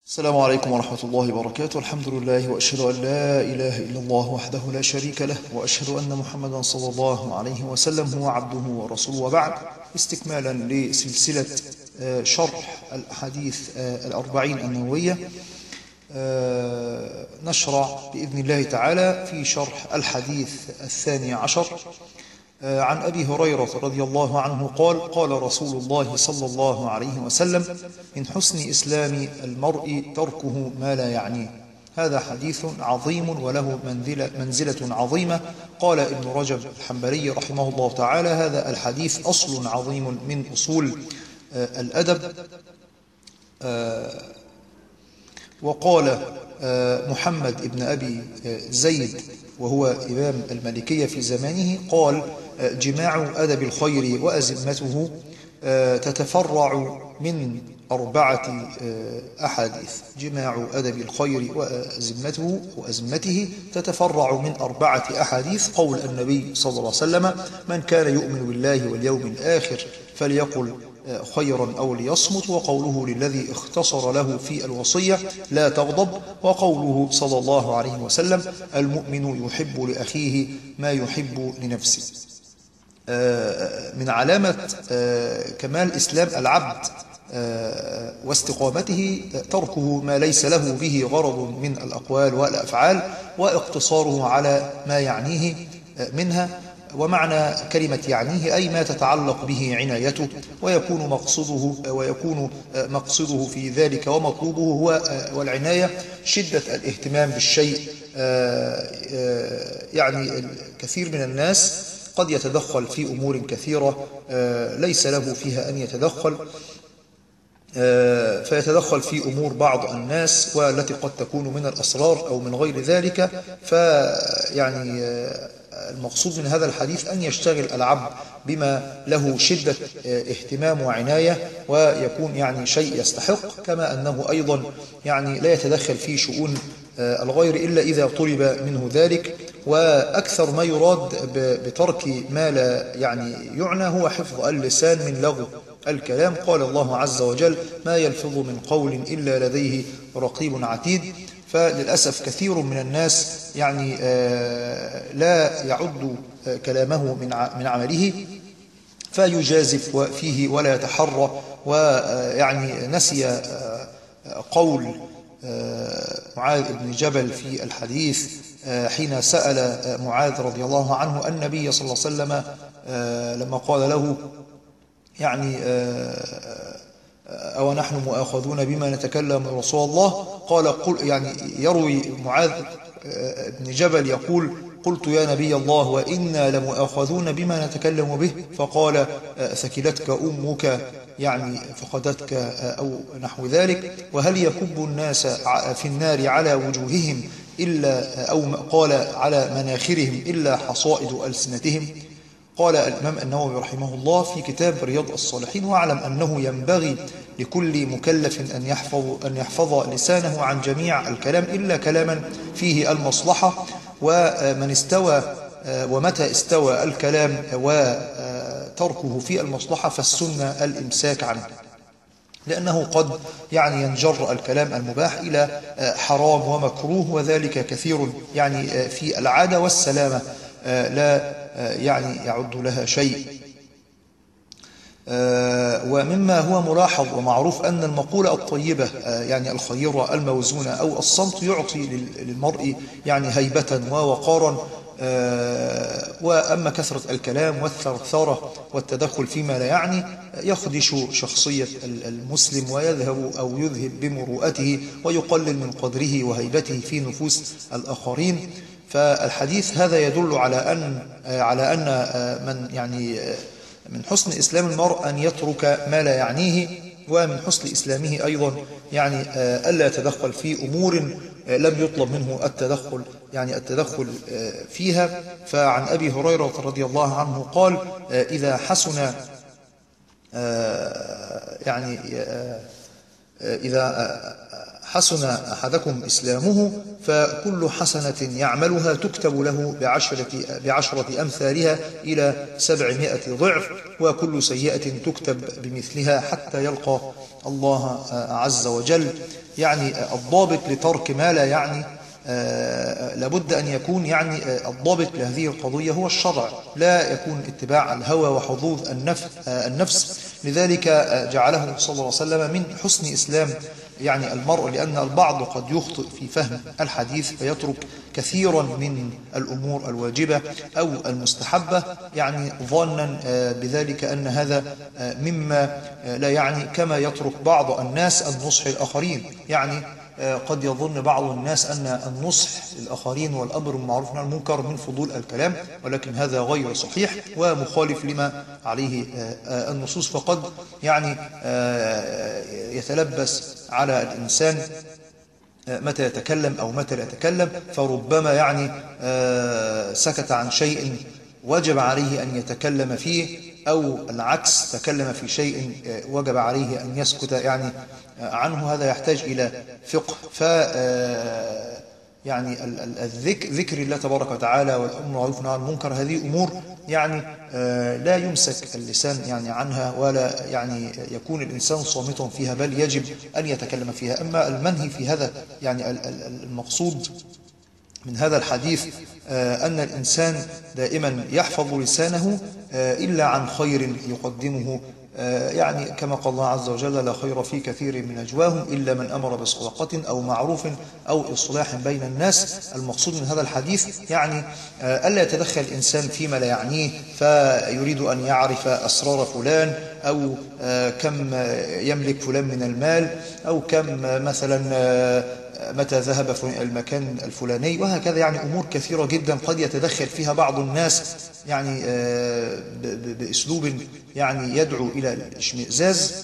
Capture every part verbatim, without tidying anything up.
السلام عليكم ورحمة الله وبركاته. الحمد لله وأشهد أن لا إله إلا الله وحده لا شريك له، وأشهد أن محمدا صلى الله عليه وسلم هو عبده ورسوله، وبعد. استكمالا لسلسلة شرح الأحاديث الأربعين النووية، نشرع بإذن الله تعالى في شرح الحديث الثاني عشر عن أبي هريرة رضي الله عنه قال: قال رسول الله صلى الله عليه وسلم: من حسن إسلام المرء تركه ما لا يعنيه. هذا حديث عظيم وله منزلة, منزلة عظيمة. قال ابن رجب الحنبلي رحمه الله تعالى: هذا الحديث أصل عظيم من أصول الأدب. وقال محمد بن أبي زيد وهو إمام المالكية في زمانه قال: جماع أدب الخير وأزمته تتفرع من أربعة أحاديث. جماع أدب الخير وأزمته وأزمته تتفرع من أربعة أحاديث. قول النبي صلى الله عليه وسلم: من كان يؤمن بالله واليوم الآخر فليقل خيرا أو ليصمت. وقوله للذي اختصر له في الوصية: لا تغضب. وقوله صلى الله عليه وسلم: المؤمن يحب لأخيه ما يحب لنفسه. من علامة كمال إسلام العبد واستقامته تركه ما ليس له به غرض من الأقوال والأفعال، واقتصاره على ما يعنيه منها. ومعنى كلمة يعنيه أي ما تتعلق به عنايته، ويكون مقصده ويكون مقصده في ذلك ومطلوبه هو والعناية شدة الاهتمام بالشيء. يعني كثير من الناس قد يتدخل في أمور كثيرة ليس له فيها أن يتدخل، فيتدخل في أمور بعض الناس والتي قد تكون من الأسرار أو من غير ذلك. فيعني المقصود من هذا الحديث أن يشتغل العبد بما له شدة اهتمام وعناية، ويكون يعني شيء يستحق، كما أنه أيضا يعني لا يتدخل في شؤون الغير إلا إذا طلب منه ذلك. وأكثر ما يراد بترك ما لا يعني يعنى هو حفظ اللسان من لغو الكلام. قال الله عز وجل: ما يلفظ من قول إلا لديه رقيب عتيد. فللأسف كثير من الناس يعني لا يعد كلامه من عمله، فيجازف فيه ولا يتحرى. ويعني نسي قول معاذ بن جبل في الحديث حين سأل معاذ رضي الله عنه النبي صلى الله عليه وسلم لما قال له: يعني أو نحن مؤاخذون بما نتكلم رسول الله؟ قال: قل يعني يروي معاذ بن جبل يقول: قلت يا نبي الله وإنا لمؤاخذون بما نتكلم به. فقال: ثكلتك أمك، يعني فقدتك أو نحو ذلك. وهل يكب الناس في النار على وجوههم إلا أو قال على مناخرهم إلا حصائد ألسنتهم؟ قال الإمام النووي رحمه الله في كتاب رياض الصالحين: واعلم أنه ينبغي لكل مكلف أن يحفظ, أن يحفظ لسانه عن جميع الكلام إلا كلاما فيه المصلحة. ومن استوى ومتى استوى الكلام وتركه في المصلحة فالسنة الإمساك عنه، لأنه قد يعني ينجر الكلام المباح إلى حرام ومكروه، وذلك كثير يعني في العادة، والسلامة لا يعني يعد لها شيء. ومما هو ملاحظ ومعروف أن المقولة الطيبة يعني الخيرة الموزونة أو الصمت يعطي للمرء يعني هيبة ووقارا. وأما كثرة الكلام والثرثرة والتدخل فيما لا يعني يخدش شخصية المسلم ويذهب أو يذهب بمروءته ويقلل من قدره وهيبته في نفوس الآخرين. فالحديث هذا يدل على أن على أن من يعني من حسن إسلام المرء أن يترك ما لا يعنيه، ومن حسن إسلامه أيضا يعني ألا يتدخل في أمور لم يطلب منه التدخل يعني التدخل فيها. فعن أبي هريرة رضي الله عنه قال: إذا حسن يعني إذا حسن أحدكم إسلامه فكل حسنة يعملها تكتب له بعشرة, بعشرة أمثالها إلى سبعمائة ضعف، وكل سيئة تكتب بمثلها حتى يلقى الله عز وجل. يعني الضابط لترك ما لا يعني آه لابد أن يكون يعني آه الضابط لهذه القضية هو الشرع، لا يكون اتباع الهوى وحظوظ النفس, آه النفس. لذلك آه جعله صلى الله عليه وسلم من حسن إسلام يعني المرء، لأن البعض قد يخطئ في فهم الحديث فيترك كثيرا من الأمور الواجبة أو المستحبة، يعني ظانا آه بذلك أن هذا آه مما آه لا يعني، كما يترك بعض الناس النصح الآخرين. يعني قد يظن بعض الناس أن النصح للآخرين والأمر بالمعروف والنهي عن المنكر من فضول الكلام، ولكن هذا غير صحيح ومخالف لما عليه النصوص. فقد يعني يتلبس على الإنسان متى يتكلم أو متى لا يتكلم، فربما يعني سكت عن شيء وجب عليه أن يتكلم فيه، أو العكس تكلم في شيء وجب عليه أن يسكت يعني عنه. هذا يحتاج إلى فقه. ف يعني الذكر ذكر الله تبارك وتعالى والأمر بالمعروف والنهي عن المنكر، هذه أمور يعني لا يمسك اللسان يعني عنها، ولا يعني يكون الإنسان صامتا فيها، بل يجب أن يتكلم فيها. أما المنهي في هذا يعني المقصود من هذا الحديث أن الإنسان دائما يحفظ لسانه إلا عن خير يقدمه، يعني كما قال الله عز وجل: لا خير في كثير من نجواهم إلا من أمر بصدقة أو معروف أو إصلاح بين الناس. المقصود من هذا الحديث يعني ألا يتدخل الإنسان فيما لا يعنيه، فيريد أن يعرف أسرار فلان، أو كم يملك فلان من المال، أو كم مثلا متى ذهب المكان الفلاني، وهكذا. يعني أمور كثيرة جدا قد يتدخل فيها بعض الناس يعني بأسلوب يعني يدعو إلى الاشمئزاز،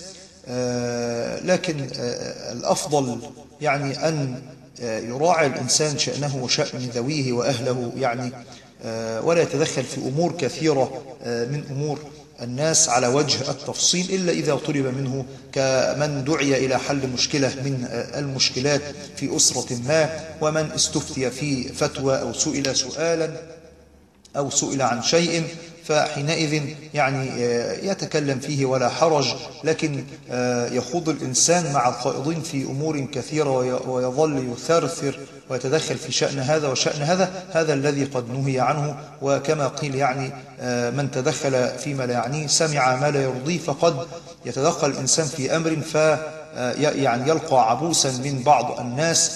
لكن الأفضل يعني أن يراعي الإنسان شأنه وشأن ذويه وأهله، يعني ولا يتدخل في أمور كثيرة من أمور الناس على وجه التفصيل، إلا إذا طلب منه، كمن دعي إلى حل مشكلة من المشكلات في أسرة ما، ومن استفتي في فتوى أو سئل سؤالا أو سئل عن شيء، فحينئذ يعني يتكلم فيه ولا حرج. لكن يخوض الإنسان مع الخائضين في أمور كثيرة ويظل يثرثر ويتدخل في شأن هذا وشأن هذا، هذا الذي قد نهي عنه. وكما قيل يعني من تدخل فيما لا يعنيه سمع ما لا يرضيه. فقد يتدخل الإنسان في أمر ف يعني يلقى عبوسا من بعض الناس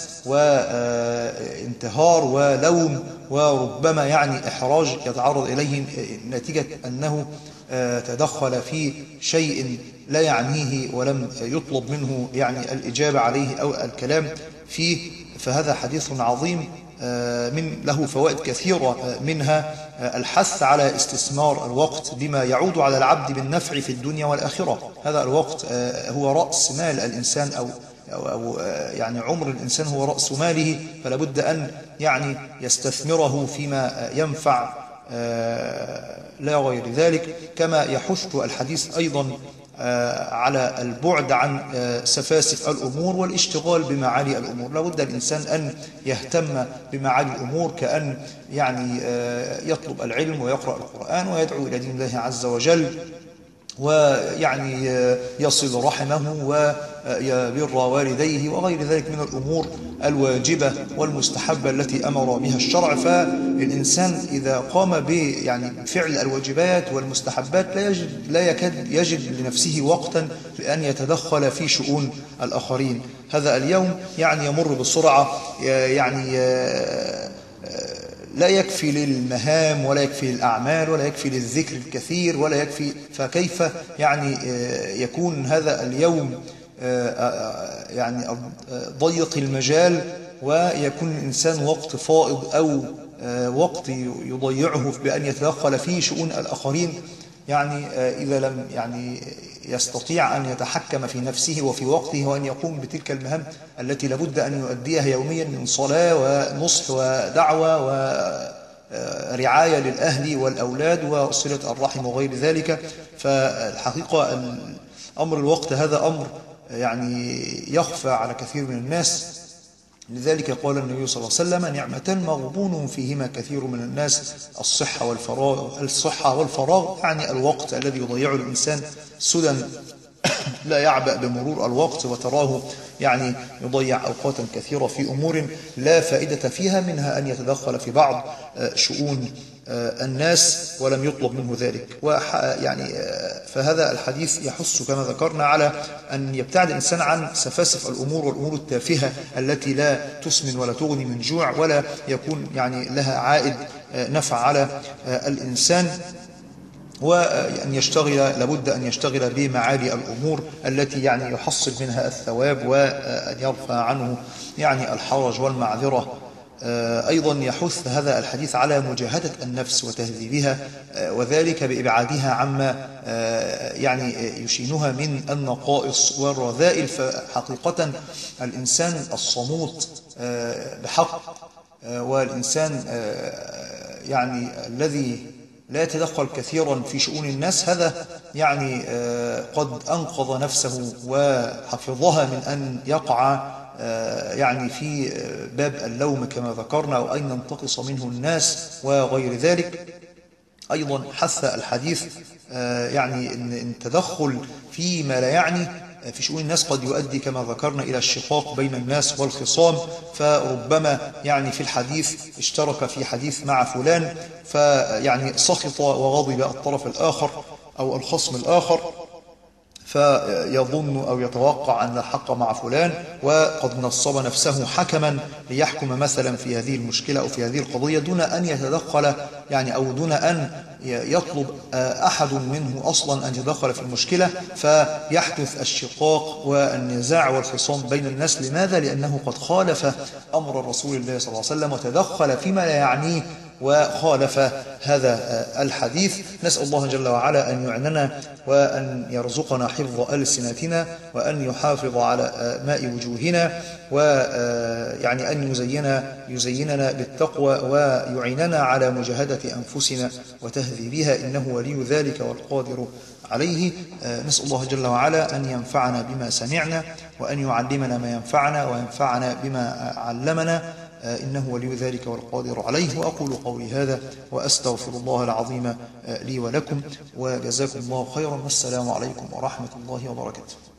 وانتهار ولوم، وربما يعني إحراج يتعرض إليه نتيجة أنه تدخل في شيء لا يعنيه ولم يطلب منه يعني الإجابة عليه أو الكلام فيه. فهذا حديث عظيم من له فوائد كثيرة، منها الحث على استثمار الوقت بما يعود على العبد بالنفع في الدنيا والآخرة. هذا الوقت هو رأس مال الإنسان، أو أو يعني عمر الإنسان هو رأس ماله، فلا بد أن يعني يستثمره فيما ينفع لا غير ذلك. كما يحث الحديث أيضا على البعد عن سفاسف الأمور والاشتغال بمعالي الأمور. لا بد الإنسان أن يهتم بمعالي الأمور، كأن يعني يطلب العلم ويقرأ القرآن ويدعو إلى دين الله عز وجل، ويعني يصل رحمه ويبر والديه وغير ذلك من الأمور الواجبة والمستحبة التي أمر بها الشرع. فالإنسان إذا قام ب يعني فعل الواجبات والمستحبات لا يجد لا يكاد يجد لنفسه وقتا لأن يتدخل في شؤون الآخرين. هذا اليوم يعني يمر بسرعة، يعني لا يكفي للمهام ولا يكفي للأعمال ولا يكفي للذكر الكثير ولا يكفي، فكيف يعني يكون هذا اليوم يعني ضيق المجال ويكون الإنسان وقت فائض أو وقت يضيعه بأن يتدخل فيه شؤون الآخرين؟ يعني إذا لم يعني يستطيع أن يتحكم في نفسه وفي وقته وأن يقوم بتلك المهام التي لابد أن يؤديها يوميا من صلاة ونصح ودعوة ورعاية للأهل والأولاد وصلة الرحم وغير ذلك. فالحقيقة أمر الوقت هذا أمر يعني يخفى على كثير من الناس. لذلك قال النبي صلى الله عليه وسلم: نعمتان مغبون فيهما كثير من الناس، الصحة والفراغ. الصحة والفراغ يعني الوقت الذي يضيعه الإنسان سدى لا يعبأ بمرور الوقت، وتراه يعني يضيع أوقاتا كثيرة في أمور لا فائدة فيها، منها أن يتدخل في بعض شؤون الناس ولم يطلب منه ذلك. ويعني فهذا الحديث يحث كما ذكرنا على أن يبتعد الإنسان عن سفاسف الأمور والأمور التافهة التي لا تسمن ولا تغني من جوع ولا يكون يعني لها عائد نفع على الإنسان، وأن يشتغل لابد أن يشتغل بمعالي الأمور التي يعني يحصل منها الثواب، وأن يرفع عنه يعني الحرج والمعذرة. أيضا يحث هذا الحديث على مجاهدة النفس وتهذيبها، وذلك بإبعادها عما يعني يشينها من النقائص والرذائل. فحقيقة الإنسان الصموت بحق، والإنسان يعني الذي لا يتدخل كثيرا في شؤون الناس، هذا يعني قد أنقذ نفسه وحفظها من أن يقع يعني في باب اللوم كما ذكرنا، أو أن ينتقص منه الناس وغير ذلك. أيضا حث الحديث يعني أن التدخل فيما لا يعني في شؤون الناس قد يؤدي كما ذكرنا إلى الشقاق بين الناس والخصام. فربما يعني في الحديث اشترك في حديث مع فلان، فيعني سخط وغضب الطرف الآخر أو الخصم الآخر، فيظن أو يتوقع أن الحق مع فلان، وقد نصب نفسه حكما ليحكم مثلا في هذه المشكلة أو في هذه القضية دون أن يتدخل يعني أو دون أن يطلب أحد منه أصلا أن يتدخل في المشكلة، فيحدث الشقاق والنزاع والخصام بين الناس. لماذا؟ لأنه قد خالف أمر الرسول الله صلى الله عليه وسلم وتدخل فيما لا يعنيه وخالف هذا الحديث. نسأل الله جل وعلا أن يعننا وأن يرزقنا حفظ ألسنتنا، وأن يحافظ على ماء وجوهنا، ويعني أن يزيننا يزيننا بالتقوى ويعيننا على مجاهدة أنفسنا وتهذيبها، إنه ولي ذلك والقادر عليه. نسأل الله جل وعلا أن ينفعنا بما سمعنا، وأن يعلمنا ما ينفعنا وينفعنا بما علمنا، إنه ولي ذلك والقادر عليه. وأقول قولي هذا وأستغفر الله العظيم لي ولكم، وجزاكم الله خيرا، والسلام عليكم ورحمة الله وبركاته.